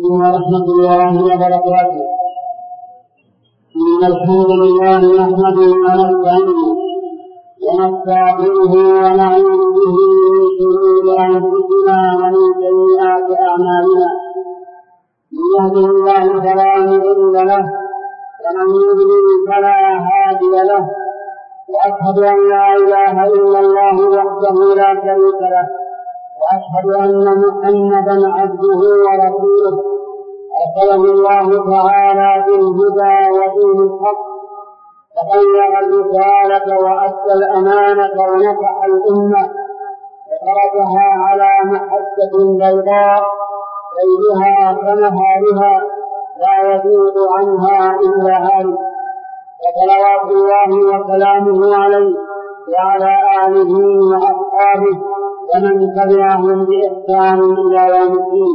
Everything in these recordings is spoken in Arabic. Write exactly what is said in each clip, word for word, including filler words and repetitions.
ورحمة الله وبركاته. إن الحمد لله نحمده ونستعينه ونستغفره ونعوذ به من شرور أنفسنا ومن سيئات أعمالنا. من يهده الله فلا مضل له ومن يضلل فلا هادي له، وأشهد أن لا إله إلا الله وحده لا شريك له، وأشهد أن محمدا عبده ورسوله أرسله الله تعالى بالهدى ودين الحق، فبلغ الرسالة وأدى الأمانة ونصح الأمة وتركها على محجة بيضاء ليلها كنهارها لا يزيغ عنها إلا هالك. وصلوات الله وسلامه عليه وعلى آله وأصحابه ومن تبعهم بإحسان إلى يوم الدين.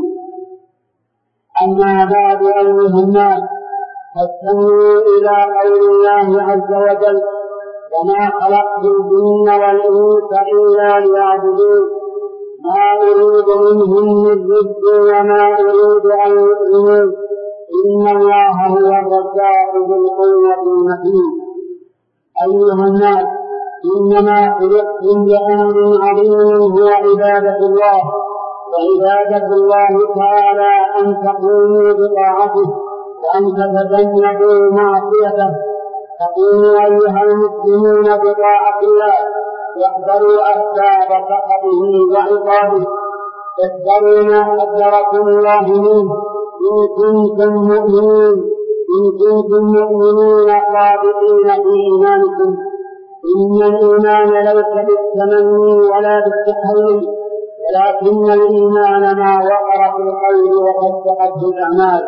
أما بعد أيها الناس، فاستمعوا إلى قول الله عز وجل: وما خلقت الجن والإنس إلا ليعبدون ما أريد منهم من رزق وما أريد أن يطعمون إن الله هو الرزاق ذو القوة المتين. أيها الناس، إنما خلقتم لأمر عظيم هو عبادة الله، وعبادة الله تعالى أن تقوموا بطاعته وأن تتجنبوا معصيته. فقوموا أيها المسلمون بطاعة الله، واحذروا أسباب سخطه وعقابه، احذروا ما حذركم الله منه إن كنتم مؤمنين إن كنتم مؤمنين صادقين في إيمانكم. إن الإيمان ليس بالتمني ولا بالتحلي، ولكن الإيمان ما وقر في القلب وصدقت بالأعمال.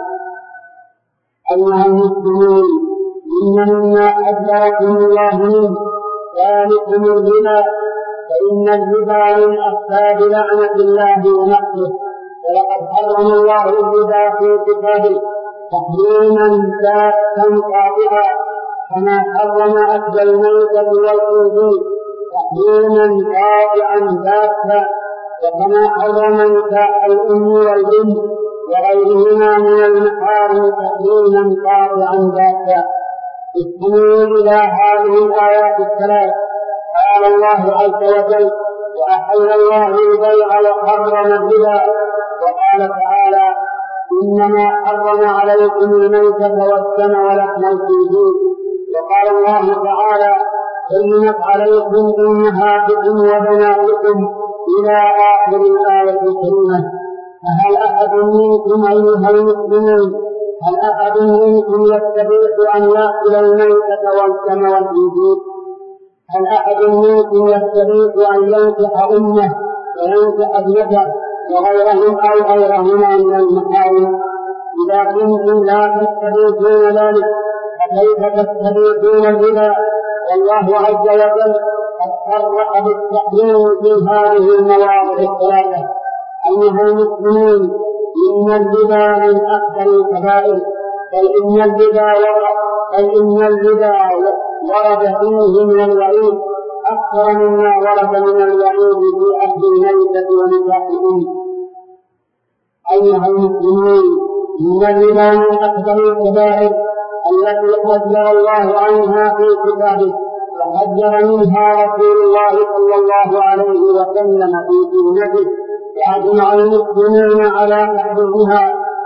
أيها المسلمون، إن مما حذركم الله منه ذلكم الربا، فإن الربا من أسباب لعنة الله ونقصه، ولقد حرم الله الربا في كتابه تحريما باتا قاطعا، كما حرم أكل الميتة والخنزير تحريما قاطعا باتا، وكما حرم نكاح الأم والبنت وغيرهما من المحارم تحريما قاطعا باتا. استمعوا إلى هذه الآيات الثلاث. قال الله عز وجل: وأحل الله البيع وحرم الربا. وقال تعالى: إنما حرم عليكم الميتة والدم ولحم الخنزير. وقال الله تعالى: حرمت عليكم أمهاتكم وبناتكم إلى آخر الآية الكريمة. فهل أحد منكم أيها المسلمون هل أحد منكم يستطيع أن يأكل الميتة والدم والخنزير؟ هل أحد منكم يستطيع أن ينكح أمه وينكح ابنته وغيرهم أو غيرهما من المحارم؟ إذا كنتم لا تستطيعون ذلك فكيف تستطيعون الربا؟ والله عز وجل قد صرح بالتحريم في هذه المواضع الثلاثة. أيها المسلمون، إن الربا من أكبر الكبائر، بل إن الربا بل إن الربا ورد فيه من الوعيد أكثر مما ورد من الوعيد في أكل الميتة ونكاح الأم. أيها المسلمون، إن الربا من أكبر الكبائر التي حذر الله عنها في كتابه، وحذر منها رسول الله صلى الله عليه وسلم في سنته، وأجمع المسلمين على تحريمها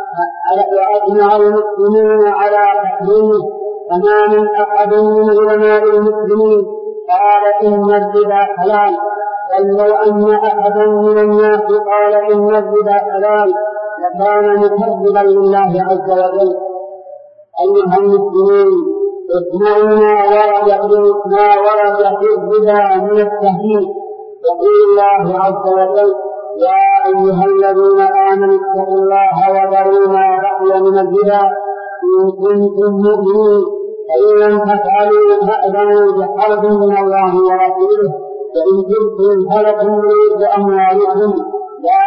وأجمع المسلمين على تحريمه. فما من أحد من علماء المسلمين قال إن الربا حلال، بل لو أن أحدا من الناس قال إن الربا حلال لكان مكذبا لله عز وجل. أيها المسلمين، اسمعوا ما ورد ما ورد في الربا من التهديد. يقول الله عز وجل: يا أيها الذين آمنوا اتقوا الله وذروا ما بقي من الربا إن كنتم مؤمنين، فإن لم تفعلوا فأذنوا بحرب من الله ورسوله، وإن كنتم فلكم رؤوس أموالكم لا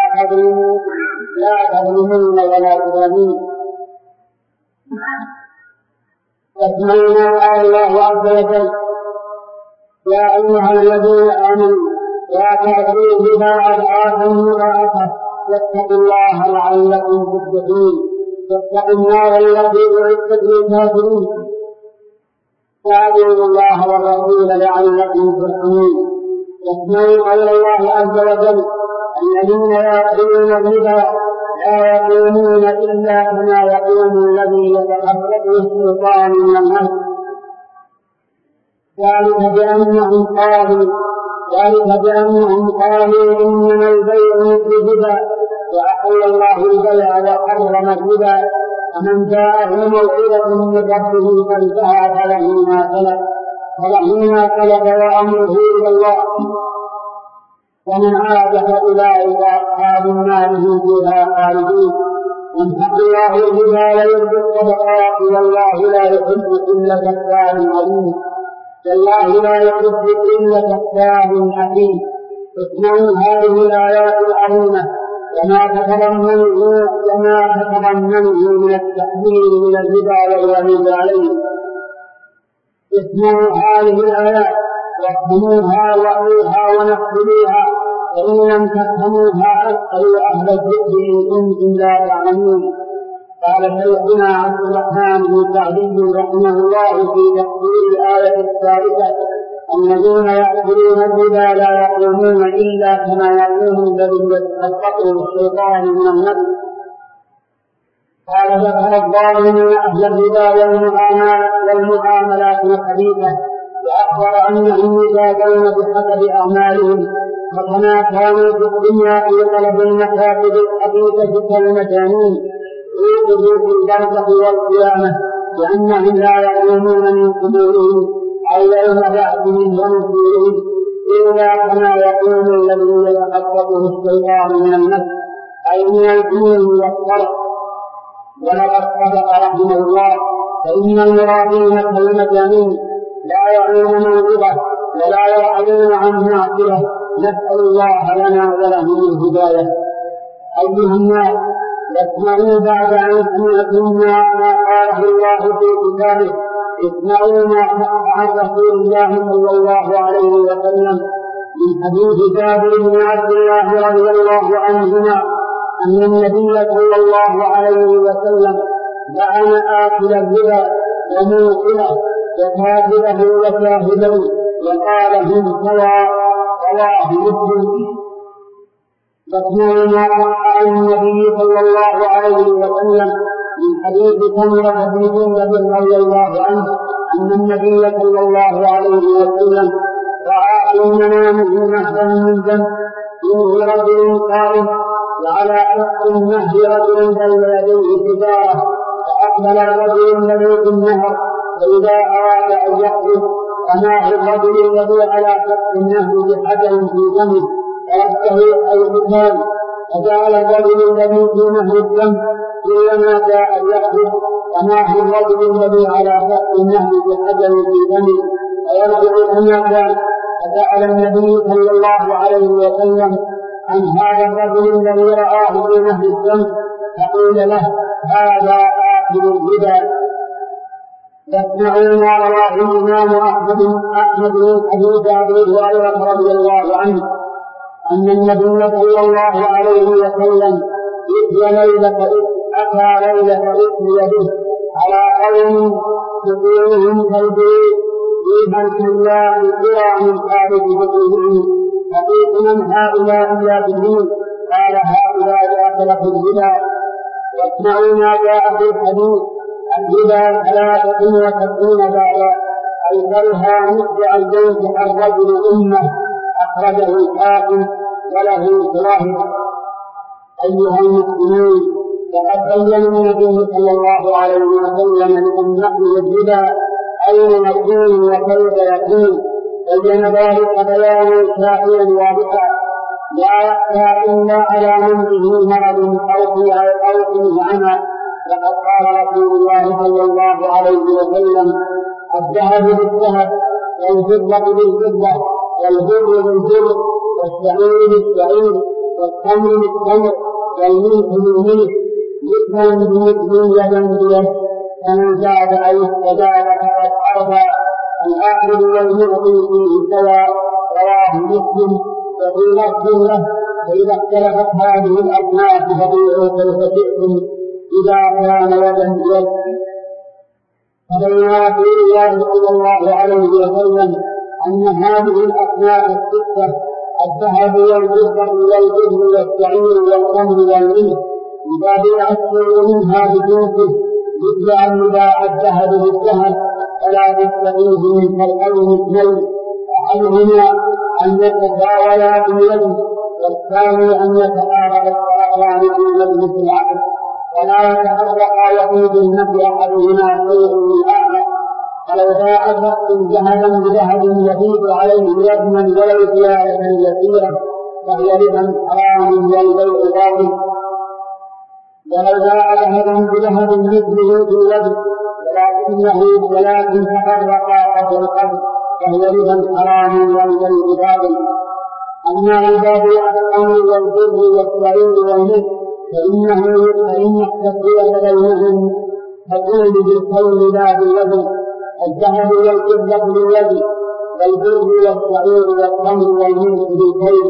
تظلمون ولا تظلمون. تسمعون قال الله عز وجل: يا أيها الذين آمنوا لا تأكلوا الربا أضعافا مضاعفة واتقوا الله لعلكم تفلحون. واتقوا النار التي أعدت للكافرين وأطيعوا الله والرسول لعلكم ترحمون. واسمعوا قول الله عز وجل الذين يأكلون الربا لا يقومون إلا كما يقوم الذي يتخبطه الشيطان من المس ذلك بأنهم قالوا ذلك بأنهم قالوا إنما البيع مثل الربا وأحل الله البيع وحرم الربا فمن جاءه موعظة من ربه فانتهى فله ما سلف فله ما سلف وأمره إلى الله ومن عاد فأولئك أصحاب النار هم فيها خالدون. يمحق الله الربا ويربي الصدقات والله لا يحب كل كفار عليم والله لا يحب كل كفار أثيم. اسمعوا هذه الآيات العظيمة وما تتضمنه وما تتضمنه من التحذير من الربا والوعيد عليه. اسمعوا هذه الآيات وافهموها وأوها ونقبلوها وإن لم تفهموها فاسألوا أهل الذكر إن كنتم لا تعلمون. قال شيخنا عبد الرحمن بن سعدي رحمه الله في تفسير الآية الثالثة الذين يأكلون الربا لا يقومون إلا كما يقوم الذي يتخبطه الشيطان من المس. قال ذكر الظالمون أهل الربا والمعاملات الخبيثة وأخبر أنهم يجازون بحسب أعمالهم وكما كانوا في الدنيا في طلب المكاسب الخبيثة كالمجانين يوجدوا في البرزخ والقيامة لأنهم لا يقومون من قبورهم أو يوم بعثهم ونشورهم إلا كما يقوم الذي يتخبطه الشيطان من المس أي من الجنون والصرف. ولقد صدق رحمه الله فإن المرادين كالمجانين لا يعلمون موعظة ولا يعلمون عن معصية. نسأل الله لنا ولهم الهداية. أيها الناس اسمعوا بعد أن سمعتم ما قاله الله في كتابه اسمعوا ما عن رسول الله صلى الله عليه وسلم من حديث جابر بن عبد الله رضي الله عنهما أن النبي صلى الله عليه وسلم لعن آكل الربا وموكله وكاتبه وشاهده وقال هم سواء رواه مسلم. فاسمعوا ما عن النبي صلى الله عليه وسلم من حديث سمرة بن جندب رضي الله عنه أن النبي صلى الله عليه وسلم رأى في منامه نهرا من جنب فيه رجل قائم وعلى حق النهر رجل بين يديه تجارة فأقبل الرجل الذي في النهر فإذا أراد أن يخرج فما الرجل الذي على حق النهر بحجر في جنبه فرده أي مكان فجعل الرجل الذي في نهر الجنب كلما جاء يخرج فما الرجل الذي على حق النهر بحجر في جنبه فيرجع كما كان. فسأل النبي صلى الله عليه وسلم عن هذا الرجل الذي رآه في نهر الجنب فقيل له هذا آكل الربا. يسمعون ما رواه الإمام أحمد أحمد من حديث أبي هريرة رضي الله عنه أن النبي صلى الله عليه وسلم أتى ليلة أتى ليلة أتي به على قوم يطيعهم كالبيت في بيت الله قرى من خارج بطونه فقلت من هؤلاء يأكلون؟ قال هؤلاء أكل في الربا. واسمعوا ما جاء في الحديث الربا ثلاثة وسبعون بابا أيسرها مثل البيت الرجل أمه أخرجه الحاكم وله شواهد. أيها المسلمون وقد بين النبي صلى الله عليه وسلم لأمته الربا أين يكون وكيف يكون بين ذلك بيانا شافيا واضحا لا يخفى إلا على من به مرض أو فيه عمى. لقد قال رسول الله صلى الله عليه وسلم الذهب بالذهب والفضة بالفضة والبر بالبر والشعير بالشعير والتمر بالتمر والملح بالملح مثلا بمثل يدا بيد فمن زاد أو استزاد فقد أرضى. الآخر والمعطي فيه سواء. رواه مسلم. وفي لفظ له فإذا اختلفت هذه الأصناف فبيعوا كيف شئتم إذا كان يدا بيد. فبين رسول الله صلى الله عليه وسلم أن هذه الأصناف الستة الذهب والفضة والبر والشعير والخمر والملح إذا بيع الشيء منها بجنسه مثل أن يباع الذهب بالذهب فلا تستفيد من فرقين اثنين، أحدهما أن يتداولا باليد والثاني أن يتعارض الطرفان في مجلس العقد ولا يتفرقا يفيد النفي أحدهما خير من الآخر. فلو باع شخص ذهبا بذهب يزيد عليه وزنا ولو زيادة يسيرة فهي ربا حرام والبيع باطل. ولو باع ذهبا بذهب مثله في الوزن ولكنه ولكن تفرقا قبل القبض فهي ربا حرام والبيع باطل. أما إذا بيع الخمر والبر والشعير والملح فإنه فإن التسوية بينهم تكون بالكيل لا بالوزن. الذهب والفضة بالوزن والبر والشعير والخمر والملح بالكيل.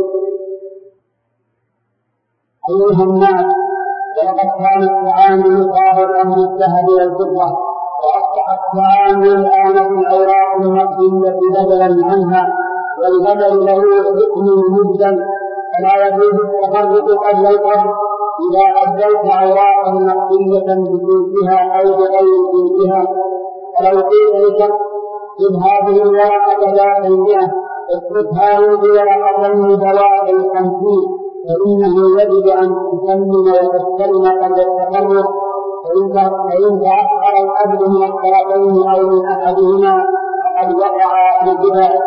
أيها الناس، ولقد كان الطعام يقابل أمر الذهب والفضة وأصبح الطعام الآن في الأوراق المقبولة بدلا عنها والبدل له حكم مجدا فلا يجوز التفرق قبل القبض إذا أديت أوراقا مقبولة بجنسها أو بغير جنسها. فلو قيل لشخص خذ هذه الورقة ذات المئة اتركها بورقتين ذوات الخمسين فإنه يجب أن تسلم وتستلم قبل التفرق، فإن تأخر العبد من الطرفين أو من أحدهما فقد وقع الجبال.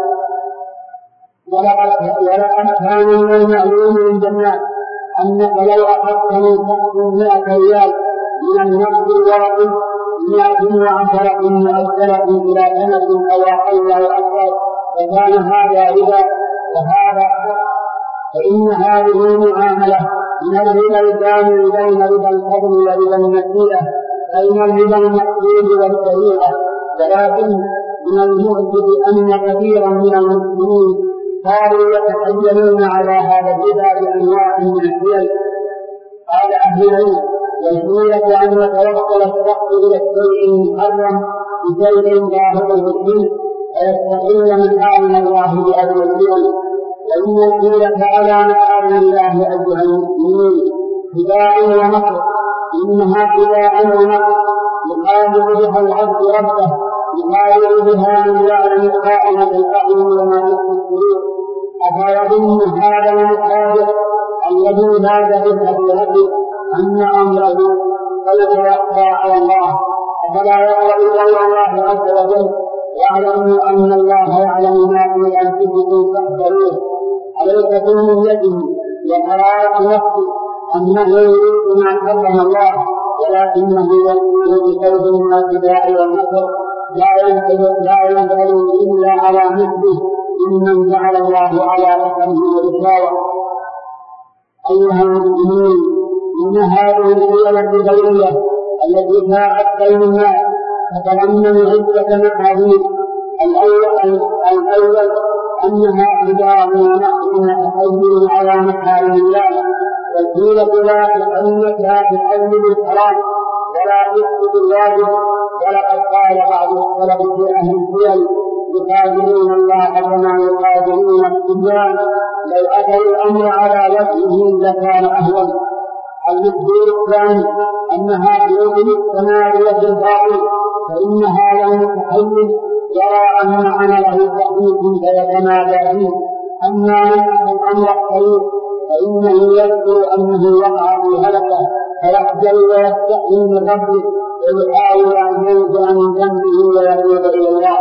ولقد كان من المعلوم عند الناس أنك لو أخذت من شخص مئة ريال من النقد الواقف مئة وعشرة مؤجلة إلى سنة أو أقل أو أكثر فكان هذا ربا وهذا حق، فإن هذه معاملة من الربا الكامل بين ربا الفضل وربا النسيئة بين الربا المقصود والسريعة. ولكن من المؤسف أن كثيرا من المسلمين صاروا يتحيلون على هذا الربا بأنواع من الحيل. قال أهل العلم: والحيلة أن يتوصل الشخص إلى الشيء المحرم بشيء ظاهره الحل ويستقل من آمن الله بأمر الحيل. وإن الحيلة على مآل الله أيها المسلمين خداع ومكر، إنها خداع ومكر يقابل بها العبد ربه، يقابل بها من يعلم خائنة الأعين وما يخفي الصدور. أفيظن هذا المخادع الذي نادى بالأبيض أن أمره سوف يقضى على الله؟ أفلا يقرأ قول الله عز وجل: واعلموا أن الله يعلم ما في أنفسكم فاحذروه. عليك في نيته وقرارة نفسه أنه يريد ما حرم الله، ولكنه يقول بقول من الخداع والمكر لا ينبغي إلا على مثله ممن جعل الله على أثره وإشارة. أيها المسلمين، إن هذه الحيلة الدولية التي باعت بين الناس تتضمن عدة محاذير. الأول الأول أنها خداع ونحن نتحيل على محارم الله، والحيلة لا تحيل لا تحيل الحرام ولا تثبت الواجب. ولقد قال بعض السلف في أهل الحيل: يقاتلون الله كما يقاتلون الصبيان، لو أتوا الأمر على وجهه لكان أهون. المخبر الثاني أنها بيوم السماوية الباطل، فإنها لو متحيل يرى أن عمله تحقيق فيتنادى فيه. أما من الأمر الطريق فإنه يذكر أنه وقع في هلكة فيخجل ويستحي من ربه ويحاول أن ينزع من ذنبه ويتوب إلى الله.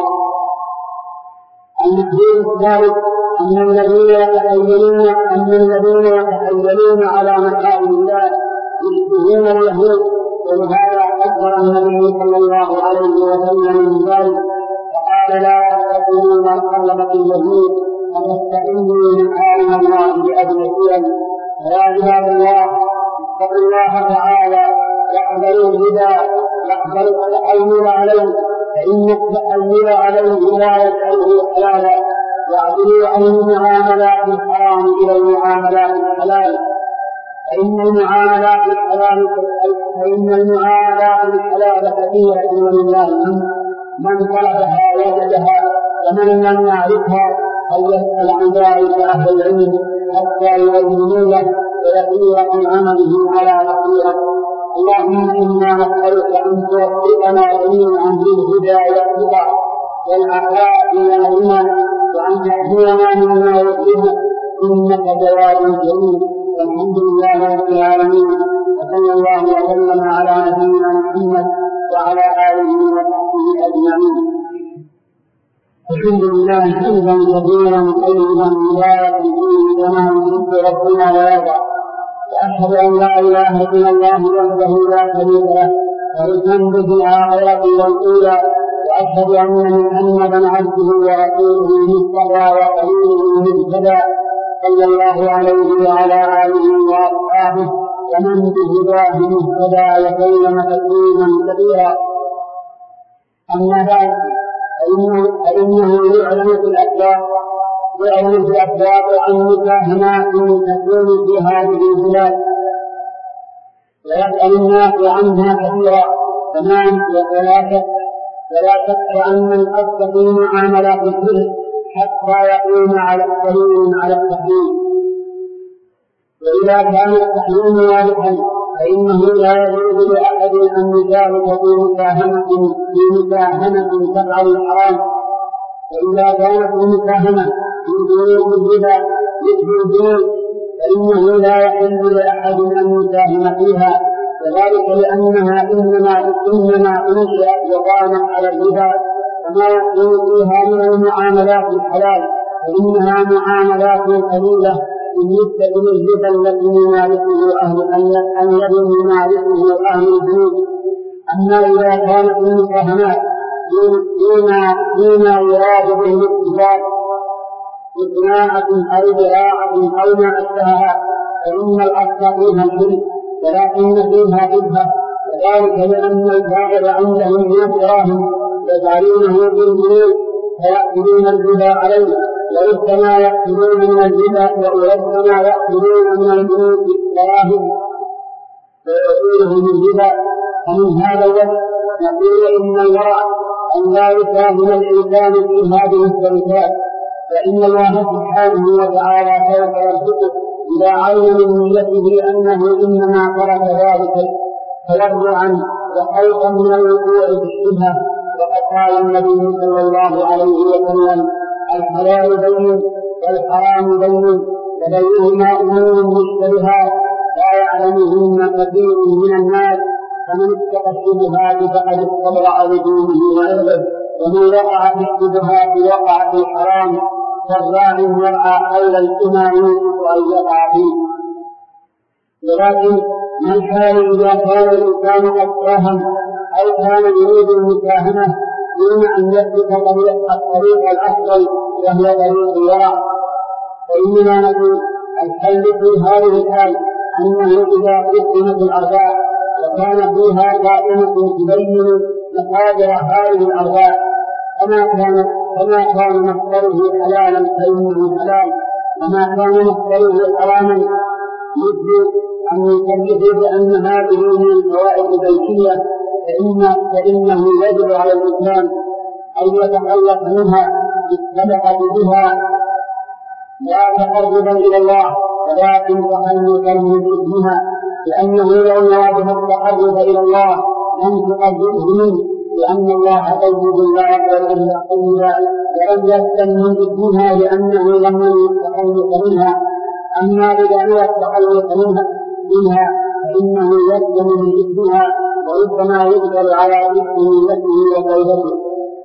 المخبر الثالث أن الذين يتحيلون أن الذين يتحيلون على محارم الله يشبهون اليهود، ولهذا أخبر النبي صلى الله عليه وسلم من ذلك فقال: لا تتقوا ما قلبت اليهود فتستحيوا من محارم الله بأدلتهم. فيا عباد الله، اتقوا الله تعالى واحذروا الهدى واحذروا التحيل عليه، فإن التحيل عليه لا يجعله حلالا. واعدلوا عن المعاملات الحرام إلى المعاملات الحلال، فإن المعاملات الحلال فإن فإن المعاملات الحلال كثيرة ولله الحمد، من طلبها وجدها، ومن لم يعرفها فليسأل عن ذلك أهل العلم حتى يبينوا له ويسير في عمله على بصيرة. اللهم إنا نسألك أن توفقنا جميعا بالهدى والتقى والعفاف والغنى، وأن تهدينا مما يرضيك، إنك جواد كريم. والحمد لله رب العالمين، وصلى الله وسلم على نبينا محمد وعلى آله وصحبه أجمعين. الحمد لله حمدا كثيرا طيبا مباركا فيه كما يحب ربنا ويرضى. وأشهد أن لا إله إلا الله وحده لا شريك له، له الحمد في الآخرة والأولى. وأشهد أن محمدا عبده ورسوله المصطفى وخليله المجتبى، صلى الله عليه وعلى آله وأصحابه ومن بهداه مهتدى وسلم تسليما كثيرا. أما بعد، فإنه يعلم في الأسباب يعلم في الأسباب عن مكاهنات تكون في هذه البلاد، ويسأل الناس عنها كثيرا. تمام. ولا شك أن القصد في معاملات الشرك حتى يقوم على الدليل على التحريم. وإذا كان التحريم واضحا فإنه لا يجوز لأحد أن يشارك في مساهمة في مساهمة تفعل الحرام. وإذا كانت المساهمة في بيوت الربا مثل البيوت فإنه لا يحل لأحد أن يساهم فيها، وذلك لأنها إنما إنما أنشئت وقامت على الربا، وما يكون فيها من المعاملات الحلال فإنها معاملات قليلة بالنسبة للربا التي يمارسه أهل الذي يمارسه أهل البيوت. أما إذا كانت المساهمات فيما يراد به الاتجار بصناعة أو زراعة أو ما أشبهها فإن الأصل فيها الشرك، ولكن فيها شبهة، وذلك لأن البائع عندهم من دراهم يجعلونه بالبيوت فيأكلون الربا عليه، وربما يأكلون من الربا وربما يأكلون من البيوت الدراهم ويأكلونه من الربا. ومن هذا الوجه نقول إن الورع أن لا يساهم الإنسان في هذه الشركات، فإن الله سبحانه وتعالى سوف يرزقه إذا علم من نيته أنه إنما ترك ذلك تورعا وخوفا من الوقوع في الشبهة. وقد قال النبي صلى الله عليه وسلم: الحلال بين والحرام بين، وبينهما أمور مشتبهات لا يعلمهن كثير من الناس، فمن اتقى الشبهات فقد استبرأ لدينه وعرضه، ومن وقع في الشبهات وقع في الحرام، كالراعي يرعى حول الإمام يوسف أن يقع فيه. ولكن ما الحال إذا كان الإنسان قد ساهم أو كان يريد المساهمة دون أن يسلك الطريق الأفضل وهو طريق الورع؟ فإننا نقول الحل في هذه الحال أنه إذا قسمت الأرباح وكان فيها قائمة تبين مقادر هذه الأرباح كما كان كما كان مصدره حلالا فإنه حلال، وما كان مصدره حراما مثل أن يكلف بأن هذه من الفوائد البيتية فإن فإنه يجب على الإسلام أن يتخلص منها بالصدقة بها لا تقربا إلى الله ولكن تخلصا من إثمها، لأنه لو نوى التقرب إلى الله لم تقربه منه، لأن الله طيب لا يقبل إلا طيبا، ولم يستن من إثمها لأنه لم يتخلص منها. أما إذا نوى التخلص منها فإنه يسلم من إثمها وربما يقدر على إثم نفسه وطيبته.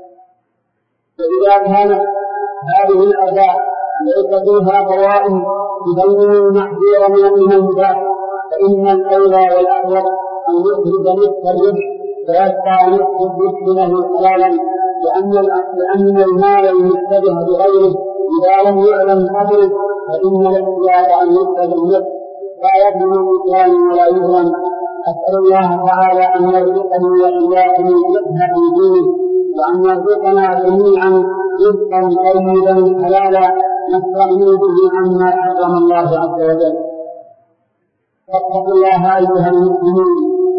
فإذا كانت هذه الأرباح ليس فيها ضوائم تبين المحذور من المباح فإن الأولى والأحوط أن يخرج نصف الربح فيدفع نصف الربح له حلالا، لأن المال المشتبه بغيره إذا لم يعلم قدره فإن الاختيار أن يكتب النصف لا يظلم الإنسان ولا يظلم. أسأل الله تعالى أن يرزقني وإياكم الفقه في دينه، وأن يرزقنا جميعا رزقا طيبا حلالا نستغني به عما حرم الله عز وجل. فاتقوا الله أيها المسلمين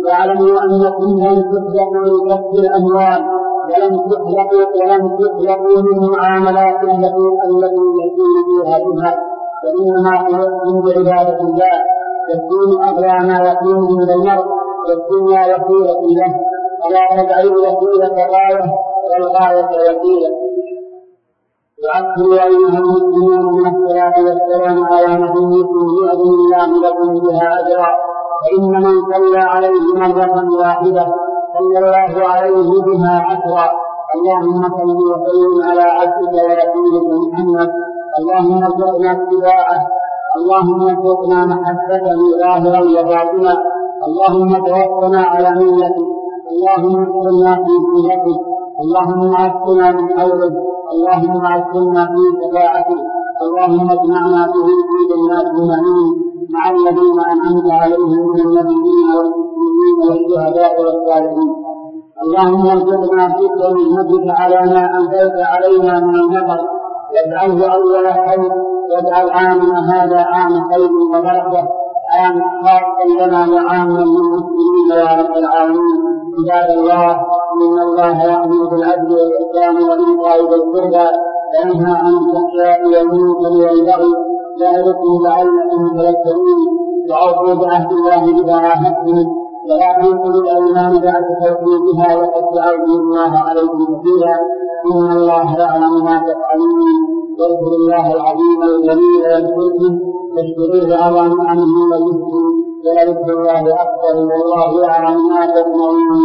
واعلموا أنكم لم تخلقوا لكسب الأموال ولم تخلقوا ولم تخلقوا من معاملات التي التي يكون فيها بها، وإنما خلقتم بعبادة الله تكون أغلى ما يكون من المرء والدنيا وسيلة له، ولا تدعوا الوسيلة غاية والغاية وسيلة. وأكثر أيها المسلمون من الصلاة والسلام على نبيكم يؤذن الله لكم بها أجرا، فإن من صلى عليه مرة واحدة صلى الله عليه بها عشرا. اللهم صل وسلم على عبدك ورسولك محمد، اللهم ارزقنا اتباعه، اللهم ارزقنا محبته ظاهرا وباطنا، اللهم توفنا على ملته، اللهم اغفرنا في سنته، اللهم عافنا من حوله، اللهم عافنا في شفاعته، اللهم اجمعنا به في جنات النعيم مع الذين أنعمت عليهم من النبيين والمسلمين والشهداء والصالحين. اللهم ارزقنا شكر نعمتك على ما أنزلت علينا من المطر، واجعله أول خير، واجعل عامنا هذا عام خير وبركة، عام خاصا لنا وعاما للمسلمين يا رب العالمين. عباد الله، إن الله يأمر بالعدل والإحسان وإيتاء ذي القربى وينهى عن الفحشاء والمنكر والبغي يعظكم لعلكم تذكرون. وأوفوا بعهد الله إذا عاهدتم، ولا تنقضوا الأيمان بعد توكيدها وقد جعلتم الله عليكم كثيرا، إن الله يعلم ما تفعلون. واذكروا الله العظيم الجليل يذكركم، واشكروه على نعمه ويزدكم، ولذكر الله أكبر والله يعلم ما تصنعون.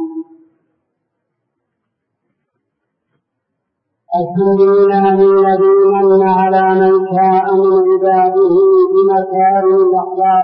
الحمد لله الذي من على من شاء من عباده بمكارم الأخلاق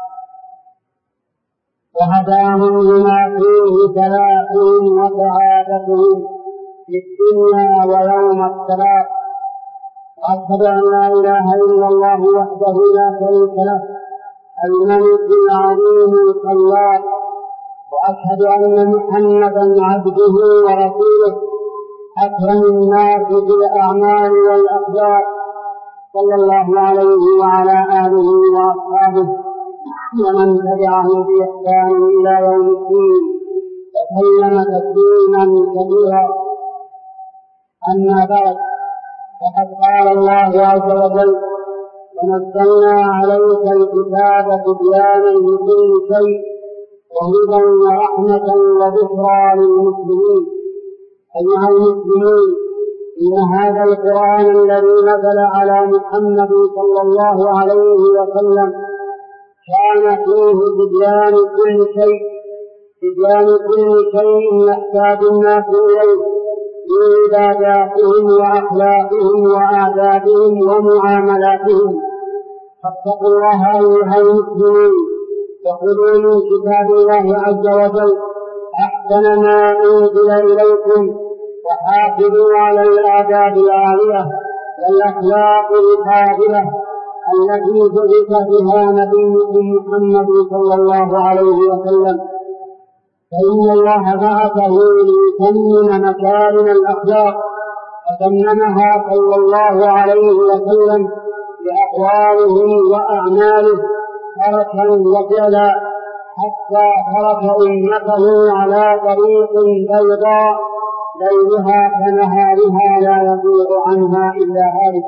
وهداهم لما فيه فلاحهم وسعادتهم في الدنيا ويوم الصلاة. وأشهد أن لا إله إلا الله وحده لا شريك له الملك العظيم الخلاق، وأشهد أن محمدا عبده ورسوله أكرم الناس بالأعمال والأخلاق، صلى الله عليه وعلى آله وأصحابه ومن تبعه بإحسان إلى يوم الدين وسلم تسليما كثيرا. أما بعد، فقد قال الله عز وجل: ونزلنا عليك الكتاب تبيانا لكل شيء وهدى ورحمة وذكرى للمسلمين. أيها المسلمون، إن هذا القرآن الذي نزل على محمد صلى الله عليه وسلم كان فيه تبيان كل شيء، تبيان كل شيء يحتاج الناس إليه من عباداتهم وأخلاقهم وآدابهم ومعاملاتهم. فاتقوا الله أيها المسلمون، وخذوا من كتاب الله عز وجل أحسن ما أنزل إليكم، وحافظوا على الآداب العالية والأخلاق الفاضلة التي بعث بها نبيكم محمد صلى الله عليه وسلم، فإن الله بعثه ليتمم مكارم الأخلاق، فتممها صلى الله عليه وسلم بأقواله وأعماله تركا وفعلا، حتى ترك أمته على طريق بيضاء ليلها كنهارها لا يضيع عنها إلا هالك.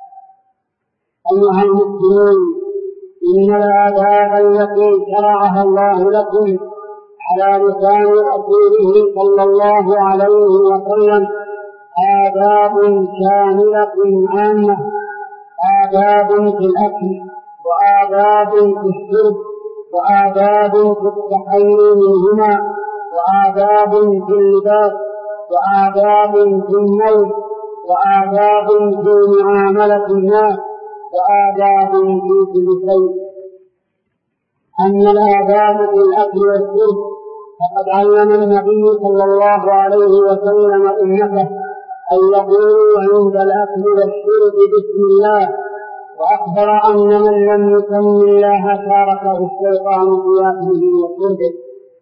أيها المسلمون، إن الآداب التي شرعها الله لكم على لسان رسوله صلى الله عليه وسلم آداب شاملة عامة، آداب في الأكل، وآداب في الشرب، وآداب في التحلي منهما، وآداب في اللباس، وآداب في النوم، وآداب في معاملة الناس، وآداب في كل شيء. أما الآداب في الأكل والشرب فقد علم النبي صلى الله عليه وسلم أمته أن يقولوا عند الأكل والشرب بسم الله، وأخبر أن من لم يسم الله تاركه الشيطان في أكله وشربه.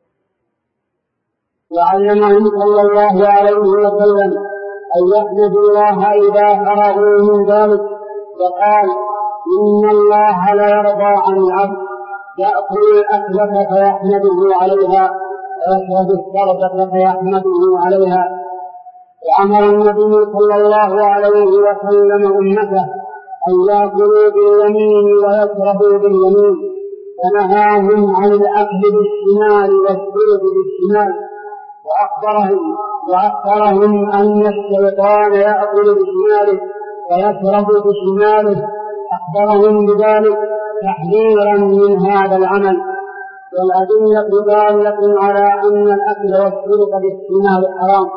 وعلمهم صلى الله عليه وسلم أن يحمدوا الله إذا فرغوا من ذلك، وقال: إن الله لا يرضى عن العبد يأكل الأكلة فيحمده عليها ويشرب الشربة فيحمده عليها. وأمر النبي صلى الله عليه وسلم أمته أن يأكلوا باليمين ويشربوا باليمين، فنهاهم عن الأكل بالشمال والشرب بالشمال، وأخبرهم وأخبرهم أن الشيطان يأكل بشماله ويشرب بشماله، أخبرهم بذلك تحذيرا من هذا العمل. والأدلة دالة على أن الأكل والشرب بالشمال حرام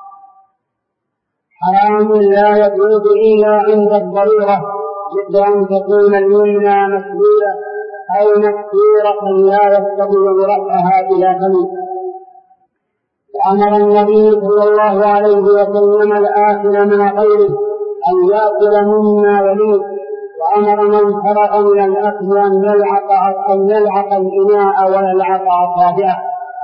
حرام لا يجوز إلا عند الضرورة، مثل أن تكون اليمنى مسلولة أو مكسورة لا يستطيع رفعها إلى فمه. وأمر النبي صلى الله عليه وسلم الآكل من غيره أن يأكل مما يليه، وأمر من فرغ من الأكل أن يلعق أن يلعق الإناء ويلعق أصابعه.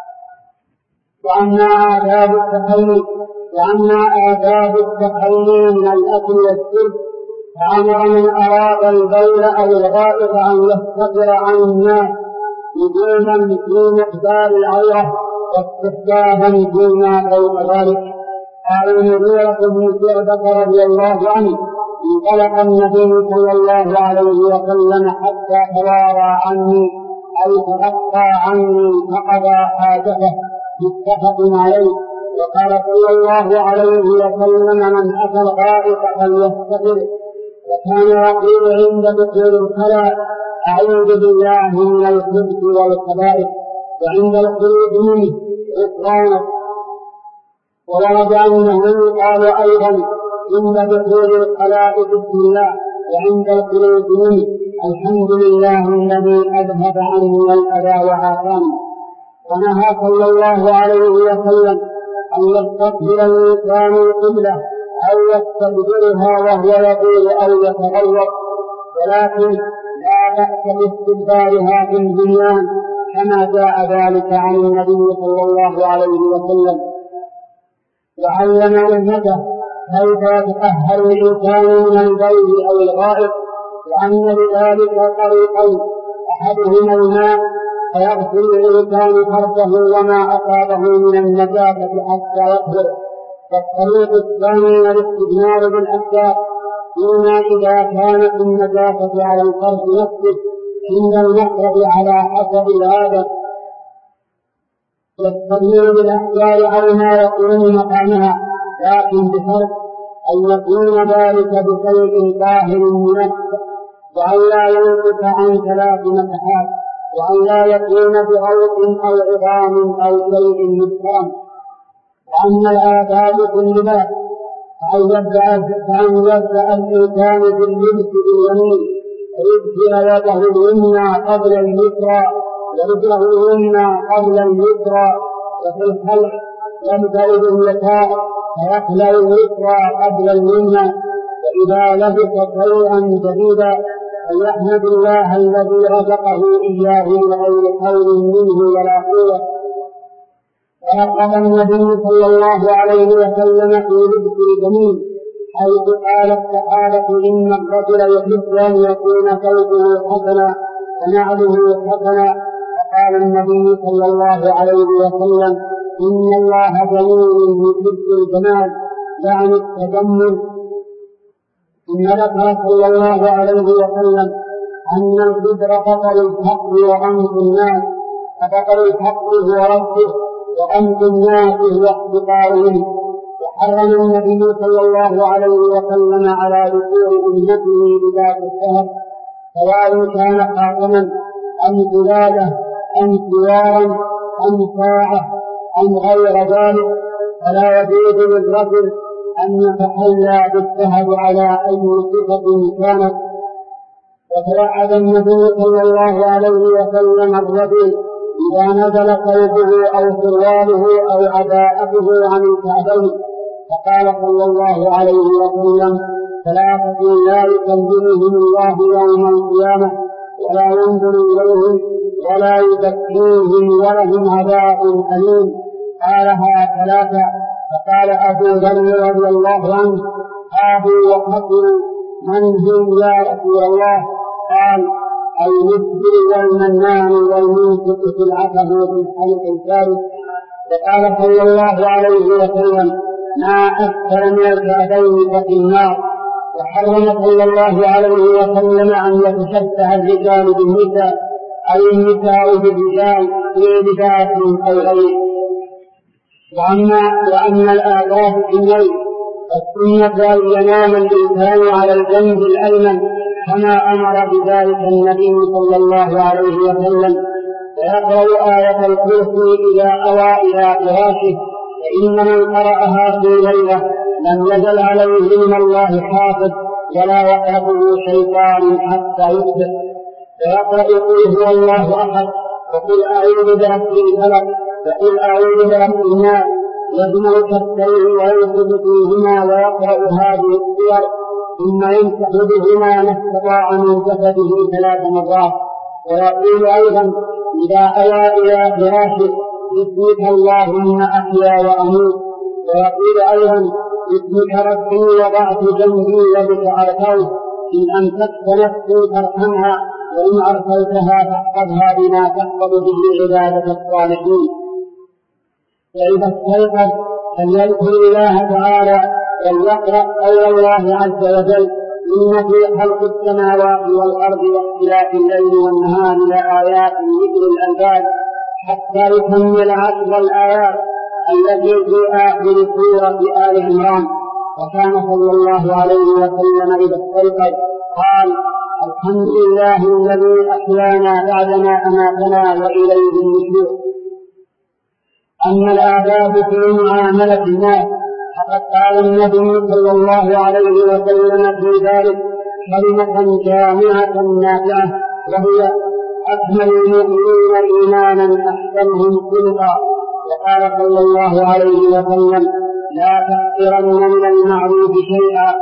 وأما آداب التخلي وأما آداب التخلي من الأكل والشرب، فأمر من أراد البول أو الغائط أن يستتر عن الناس وجوبا في مقدار العورة واستحبابا فيما فوق ذلك. قال المغيرة بن شعبة رضي الله عنه: انطلق النبي صلى الله عليه وسلم حتى توارى عني أي تغطى عني فقضى حاجته، متفق عليه. وقال صلى الله عليه وسلم: من أتى الغائط فليستتر. وكان يقول عند دخول الخلاء: أعوذ بالله من الخبث والخبائث، وعند الخروج منه غفرانك. وورد أنه قال أيضا عند دخول الخلاء: بسم الله، وعند الخروج منه: الحمد لله الذي أذهب عني الأذى وعافاني. ونهى صلى الله عليه وسلم أن يستقبل الإنسان القبلة أو يستدبرها وهو يقول أو يتغوط، ولكن لا بأس باستدبارها في البنيان كما جاء ذلك عن النبي صلى الله عليه وسلم. وعلم أمته كيف يتطهر الإنسان من البول أو الغائط، وأن لذلك طريقين: أحدهما الماء فيغسل الإنسان فرجه وما أصابه من النجاسة حتى يطهر، والطريق الثاني الاستجمار بالأحجار، فيما إذا كانت النجاسة على الفرج نفسه عند المخرج على حسب العادة، والتغيير بالأحجار على ما يقوم مقامها، لكن بشرط أن يكون ذلك بشيء طاهر منفس، وأن لا ينقص عن ثلاث مسحات، وأن لا يكون بغوط أو عظام أو شيء محترم. وأما الآداب في اللباس فأن يبدأ الإنسان باللبس باليمين، ويبدأ يده اليمنى قبل اليسرى ورجله اليمنى قبل اليسرى، وفي الخلع يبدأ باليسار فيخلع اليسرى قبل اليمنى. وإذا لبس شيئا جديدا فليحمد الله الذي رزقه إياه بغير حول منه ولا قوة. ورغب النبي صلى الله عليه وسلم في لبس الجميل، حيث قال الصحابة: إن الرجل يحب أن يكون ثوبه حسنا ونعله حسنا. فقال النبي صلى الله عليه وسلم: إن الله جميل يحب الجمال، يعني التجمل. ثم ذكر صلى الله عليه وسلم أن الكبر فقر الحق وغمط الناس، ففقر الحق هو رده وغمط الناس هو احتقارهم. وحرم النبي صلى الله عليه وسلم على ذكور أمته بذات الشهر، سواء كان خاتما أم قلادة أم سوارا أم ساعة أم غير ذلك، فلا يجوز للرجل أن يتحلى بالذهب على أي صفة كانت. وتوعد النبي صلى الله عليه وسلم الرجل إذا نزل ثوبه أو سرواله أو عباءته عن الكعبين، فقال صلى الله عليه وسلم: ثلاثة لا يكلمهم الله يوم القيامة ولا ينظر إليهم ولا يزكيهم ولهم عذاب أليم. قالها ثلاثة، فقال أبو ذر رضي الله عنه: قالوا وقتلوا من هم يا رسول الله؟ قال: المسجد والمنان والمنفق في العقب وفي الحلق الثالث. وقال صلى الله عليه وسلم: ما أكثر من الكعبين ففي النار. وحرم صلى الله عليه وسلم أن يتشبه الرجال بالنساء أو النساء بالرجال في لباس أو غيره. وأن الآداب في الليل السنة أن ينام الإنسان على الجنب الأيمن كما أمر بذلك النبي صلى الله عليه وسلم، ويقرأ آية الكرسي إذا أوى إلى فراشه، فإن من قرأها في ليلة لم يزل عليه من الله حافظ ولا يقربه شيطان حتى يصبح. ويقرأ قل هو الله أحد وقل أعوذ برب الفلق وقل أعوذ برب الناس، يجمع كفيه وينفذ فيهما ويقرأ هذه السور، ثم يمسح بهما ما استطاع من جسده ثلاث مرات. ويقول أيضا إذا أوى إلى فراشه: باسمك اللهم أحيا وأموت. ويقول أيضا: باسمك ربي وضعت جنبي وبك أرفعت، إن أمسكت نفسي فارحمها وإن أرسلتها فاحفظها بما تحفظ به عبادة الصالحين. فإذا استيقظ فليذكر الله تعالى وليقرأ قول الله عز وجل: إن في خلق السماوات والأرض واختلاف الليل والنهار لآيات لأولي الألباب، حتى يكمل عشر الآيات التي في آخر سورة آل عمران. وكان صلى الله عليه وسلم إذا استيقظ قال: الحمد لله الذي أحيانا بعدما أماتنا وإليه النشور. أما الآداب في معاملة الناس فقد قال النبي صلى الله عليه وسلم في ذلك كلمة جامعة نافعة، وهي: أكمل المؤمنين إيمانا أحسنهم خلقا. وقال صلى الله عليه وسلم: لا تحقرن من المعروف شيئا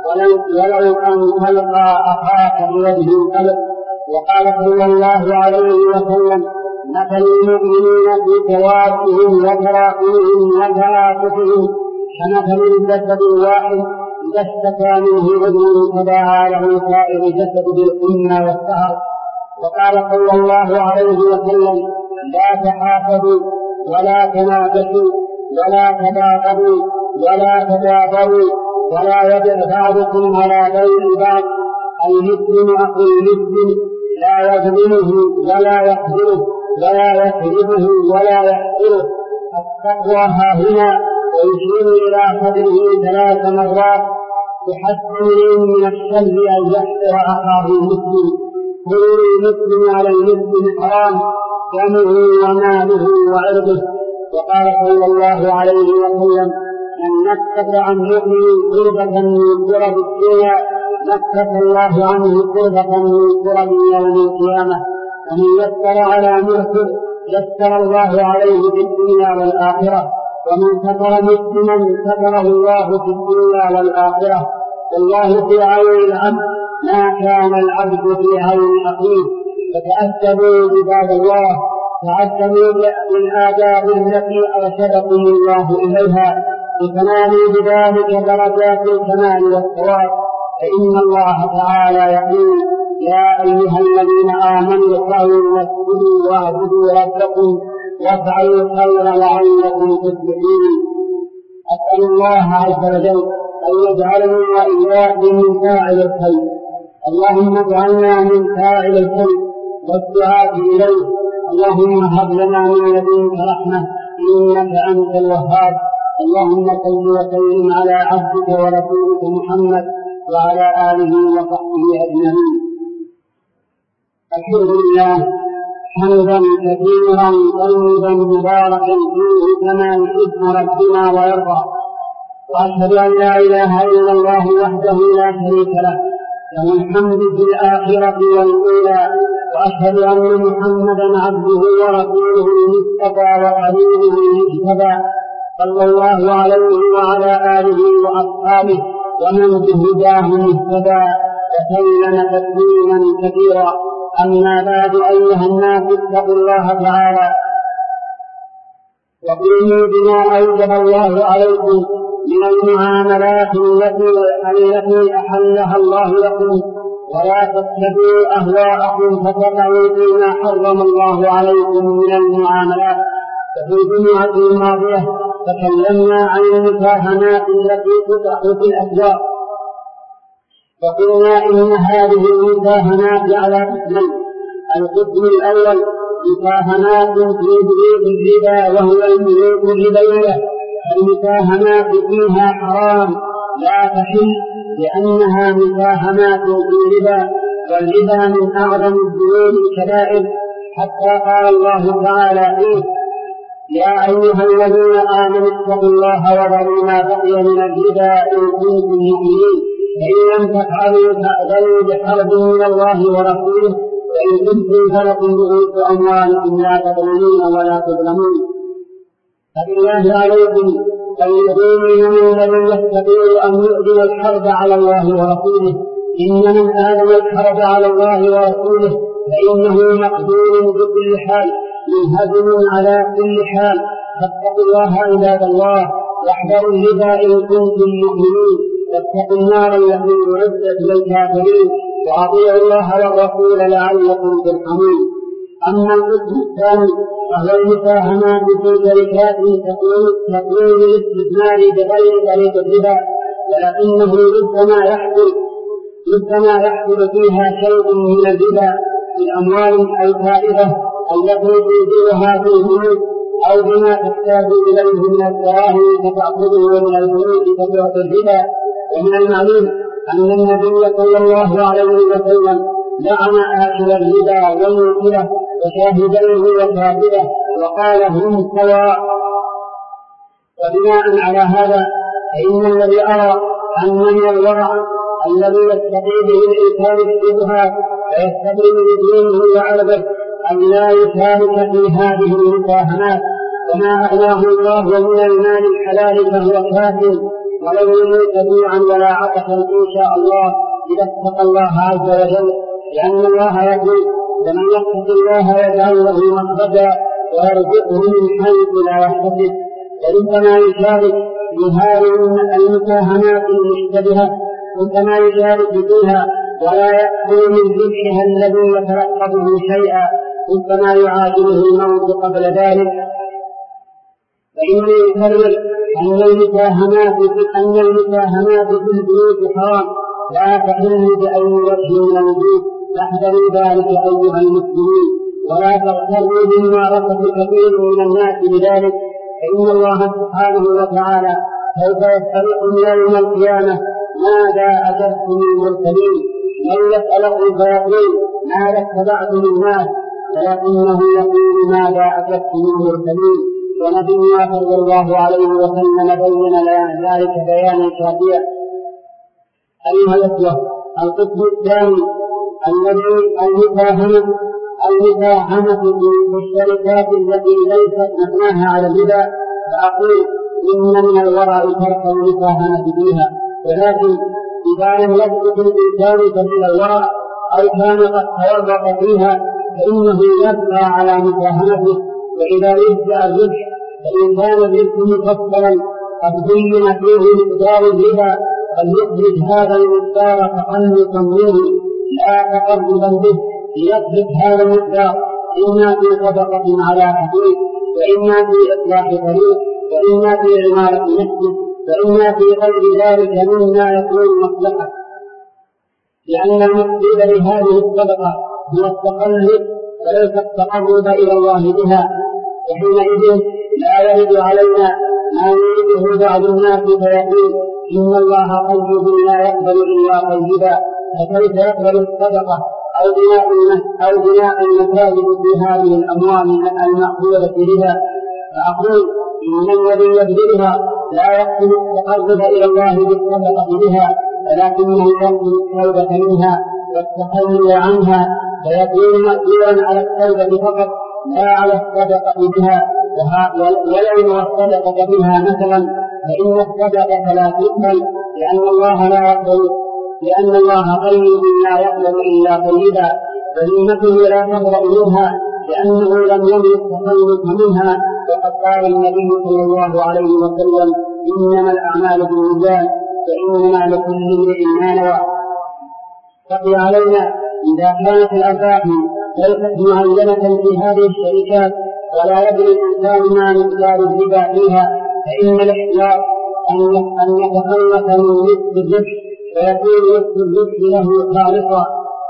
ولو أن تلقى أخاك بوجه القلب. وقال صلى الله عليه وسلم: مثل المؤمنين في توافهم وتراحمهم وتعاطفهم كمثل الجسد الواحد إذا اشتكى منه عضو تداعى له سائر الجسد بالحمى والسهر. وقال صلى الله عليه وسلم: لا تحاسدوا ولا تناجشوا ولا تباغضوا ولا تدابروا ولا يبع بعضكم على بيع بعض. المسلم أخو المسلم لا يظلمه ولا يحزنه ولا يكذبه ولا يحقره. التقوى ها هنا، ويشير إلى صدره ثلاث مرات: يحسن من الشر أن يحقر أخاه المسلم. كل المسلم على المسلم حرام دمه وماله وعرضه. وقال صلى الله عليه وسلم: من نكت عن مؤمن قربة من قرب الدنيا نكت الله عنه قربة من قرب يوم القيامة. ومن يسر على مرسل يسر الله عليه في الدنيا والآخرة، ومن ستر مسلما ستره الله في الدنيا والآخرة. والله في عون العبد ما كان العبد في عون أخيه. فتأدبوا عباد الله، تعلموا بالآداب التي أرشدكم الله إليها لتنالوا بذلك درجات الكمال والثواب. فإن الله تعالى يقول: يا أيها الذين آمنوا اركعوا واسجدوا واعبدوا ربكم وافعلوا الخير لعلكم تفلحون. أسأل الله عز وجل أن يجعلني وإياكم من فاعل الخير. اللهم اجعلنا من فاعل الخير والدعاء إليه. اللهم هب لنا من لدنك رحمة إنك أنت الوهاب. اللهم صل وسلم على عبدك ورسولك محمد وعلى آله وصحبه أجمعين. الحمد لله حمدا كثيرا طيبا مباركا فيه كما يحب ربنا ويرضى. وأشهد أن لا إله إلا الله وحده لا شريك له، له الحمد في الآخرة والأولى. وأشهد أن محمدا عبده ورسوله المصطفى وحبيبه المجتبى، صلى الله عليه وعلى آله وأصحابه ومن بهداه اهتدى وسلم تسليما كثيرا. أما بعد، أيها الناس اتقوا الله تعالى وقوموا بما أوجب الله عليكم من المعاملات التي التي أحلها الله لكم ولا تتبعوا أهواءكم فتقعوا فيما حرم الله عليكم من المعاملات. ففي الجمعة الماضية تكلمنا عن المساهمات التي تطرح في الأسواق، فقلنا إن هذه المساهمات على قسمين: القسم الأول مساهمات في بيوت الربا وهو البيوت الربوية، المساهمات فيها حرام لا تحل لأنها مساهمات في ربا، والربا من أعظم الذنوب الكبائر، حتى قال الله تعالى فيه: يا أيها الذين آمنوا اتقوا الله وذروا ما بقي من الربا إن كنتم مؤمنين، فإن لم تفعلوا فأذنوا بحرب من الله ورسوله، وإن كنتم فلكم رؤوس أموالكم لا تظلمون ولا تظلمون. فبالله عليكم فليؤمن من الذي يستطيع أن يؤذن الحرب على الله ورسوله، إن من آذن الحرب على الله ورسوله فإنه مقدور بكل حال منهزم على كل حال. فاتقوا الله عباد الله واحذروا الربا إن كنتم مؤمنين، واتقوا النار التي أعدت للكافرين، وأطيعوا الله والرسول لعلكم ترحمون. أما القسم الثاني فهو المساهمات في شركات تكون للاستثمار بغير طريق الربا، ولكنه ربما يحصل ربما يحصل فيها شيء من الربا في الأموال الفائدة التي تنزلها في البنوك، أو بما تحتاج إليه من الدراهم فتأخذه من البنوك فتعطي الربا. ومن المعلوم أن النبي صلى الله عليه وسلم لعن آكل الربا وموكله وشاهديه وكاتبه وقال هم سواء. وبناء على هذا فإن الذي أرى أن من الورع الذي يستطيع به الإنسان الشبهات ويستبرم بدينه وعرضه أن لا يشارك في هذه المساهمات، وما أغناه الله من المال الحلال فهو كافر ولو يموت جوعا ولا عطشا إن شاء الله إذا اتقى الله عز وجل، لأن الله يقول: ومن يتق الله يجعل له مخرجا ويرزقه من حيث لا يحتسب. وربما يشارك في هذه المساهمات المشتبهة، ربما يشارك فيها ولا يأخذ من ربحها الذي يترقبه شيئا، ربما يعاجله الموت قبل ذلك. فإنه يكرر أن المساهمات أن المساهمات في البيوت حرام لا تحل بأي وجه من الوجوه. احذروا ذلك أيها المسلمين، ولا تغتروا بممارسة كثير من الناس بذلك، فإن الله سبحانه وتعالى سوف يسألكم يوم القيامة ماذا أجبتم المرسلين، من يسألكم فيقول ماذا اتبعتم الناس، ولكنه يقول ماذا أجبتم المرسلين. ونبينا صلى الله عليه وسلم بين ذلك بيانا شافيا. أيها الأخوة، القسم الثاني الذي المساهمة المساهمة في الشركات التي ليست مبناها على الربا، فأقول إن من الورع ترك المساهمة فيها، ولكن إذا لم يثبت الإنسان سبيل الورع أو كان قد تورط فيها فإنه يبقى على مساهمته. وإذا يبدأ الربح فإن كان الربح مفصلا قد بين فيه مقدار الربا فليخرج هذا المقدار تقلصا منه لا تقربا به، ليخرج هذا المقدار إما في صدقة على حديث، وإما في إصلاح طريق، وإما في عمارة مسجد، وإما في غير ذلك مما يكون مصلحة، لأن المقصود لهذه الصدقة هو التقلب وليس التقرب إلى الله بها. وحينئذ لا يرد علينا ما يريده بعض الناس فيقول إن الله طيب لا يقبل إلا طيبا، فكيف يقبل الصدقة أو بناء أو بناء المساجد في هذه الأموال المأخوذة بها؟ فأقول إن الذي يبذلها لا يقصد التقرب إلى الله بالصدقة بها، ولكنه يقصد التوبة منها والتخلي عنها، فيكون مأجورا على التوبة فقط لا على الصدقة بها. ولو الصدقة بها مثلا فإن الصدقة لا تقبل، لأن الله لا يقبل لأن الله طيب لا يقبل إلا طيبا، وذمته لا تبرأ منها لأنه لم يملك تخلص منها. وقد قال النبي صلى الله عليه وسلم: إنما الأعمال بالنيات وإنما لكل امرئ ما نوى. بقي علينا إذا كانت الأرباح ليست معينة في هذه الشركات ولا يدري الإنسان ما مقدار الربا فيها، فإن الاحتياط أن يتخلص من نصف الربح ويكون نصف الربح له خالصا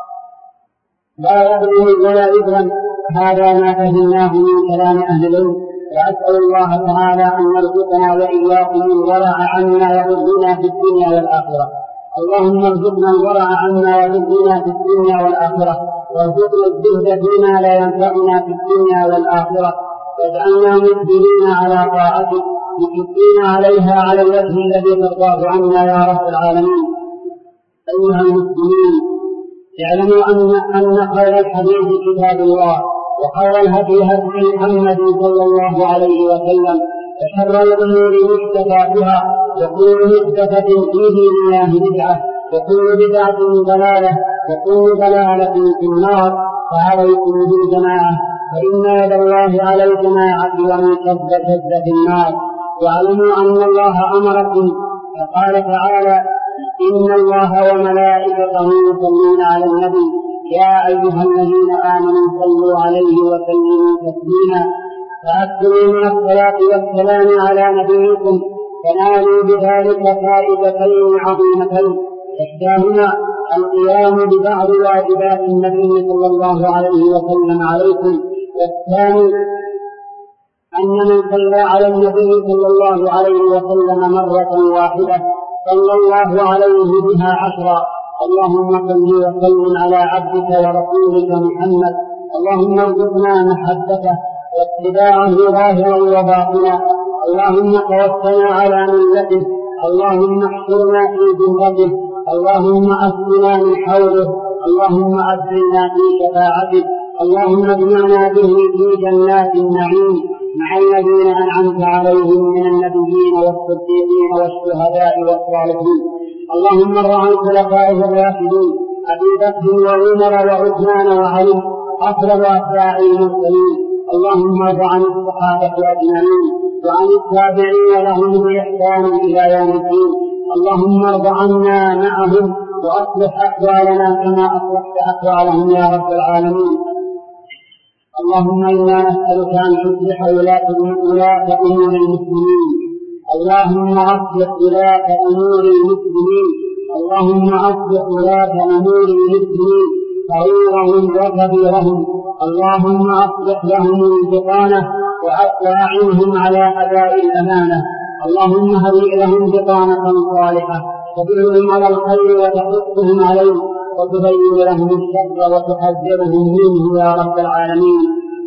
لا يظلم ولا يظلم. هذا ما فهمناه من كلام أهل العلم، وأسأل الله تعالى أن يرزقنا وإياكم الورع عما يضرنا في الدنيا والآخرة. اللهم ارزقنا الورع عما يضرنا في الدنيا والآخرة، وارزقنا الزهد فيما لا ينفعنا في الدنيا والآخرة، واجعلنا مقبلين على طاعتك مقبلين عليها على الوجه الذي ترضاه عنا يا رب العالمين. أيها المسلمين، اعلموا أن أن خير الحديث كتاب الله، وخير الهدي هدي محمد صلى الله عليه وسلم، وشر الأمور محدثاتها، وكل محدثة في دين الله بدعة، وكل بدعة ضلالة، وكل ضلالة في النار. فعليكم بالجماعة، فإن يد الله على الجماعة ومن شد شد في النار. واعلموا أن الله أمركم فقال تعالى: إن الله وملائكته يصلون على النبي يا أيها الذين آمنوا صلوا عليه وسلموا تسليما. فأكثروا من الصلاة والسلام على نبيكم تنالوا بذلك فائدتين عظيمتين: إحداهما القيام ببعض واجبات النبي صلى الله عليه وسلم عليكم، والثاني أن من صلى على النبي صلى الله عليه وسلم مرة واحدة صلى الله عليه بها عشرا. اللهم صل وسلم على عبدك ورسولك محمد. اللهم ارزقنا محبته واتباعه ظاهرا وباطنا. اللهم توفنا على ملته. اللهم احشرنا في جنته. اللهم اسقنا من حوله. اللهم ادخلنا في شفاعته. اللهم اجمعنا به في جنات النعيم مع الذين انعمت عليهم من النبيين والصديقين والشهداء والصالحين. اللهم ارض عن خلفائه الراشدين ابي بكر وعمر وعثمان وعلي افضل اتباع المرسلين. اللهم ارض عن الصحابه اجمعين وعن التابعين لهم باحسان الى يوم الدين. اللهم ارض عنا معهم واصلح احوالنا كما اصلحت احوالهم يا رب العالمين. اللهم انا نسالك ان تصلح ولاة امور المسلمين. اللهم اصلح ولاة امور المسلمين. اللهم اصلح ولاة امور المسلمين صغيرهم وكبيرهم. اللهم اصلح لهم البطانه واعنهم على اداء الامانه. اللهم هيئ لهم بطانه صالحه تدلهم على الخير وتحثهم عليه وتبين لهم الشر وتحذرهم منه يا رب العالمين.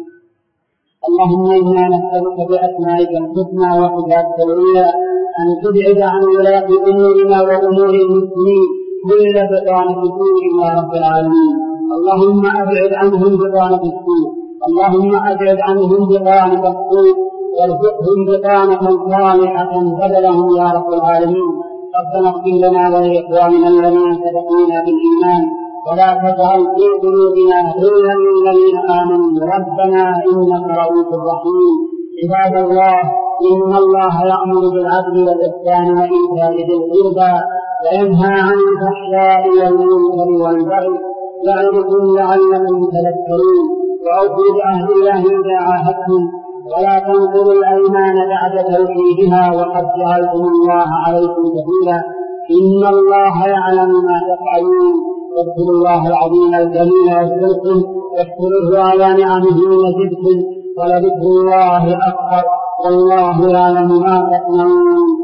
اللهم انا نسالك باسمائك الحسنى وصفاتك العليا ان تبعد عن ولاة امورنا وامور المسلمين كل بطانه سوء يا رب العالمين. اللهم ابعد عنهم بطانه السوء. اللهم ابعد عنهم بطانه السوء وارزقهم بطانه صالحه بدلهم يا رب العالمين. ربنا اغفر لنا ولاخواننا الذين سبقونا بالايمان ولا تجعل في قلوبنا غلا للذين امنوا ربنا انك رؤوف رحيم. عباد الله، ان الله يامر بالعدل والاحسان وايتاء ذي القربى وينهى عن الفحشاء والمنكر والبغي يعظكم لعلكم تذكرون. واوفوا بعهد الله اذا عاهدتم ولا تنقضوا الايمان بعد توكيدها وقد جعلتم الله عليكم كفيلا. ان الله يعلم ما تفعلون. واذكروا الله العظيم الجليل يذكركم واشكروه على نعمه يزدكم ولذكر الله اكبر والله يعلم ما تصنعون.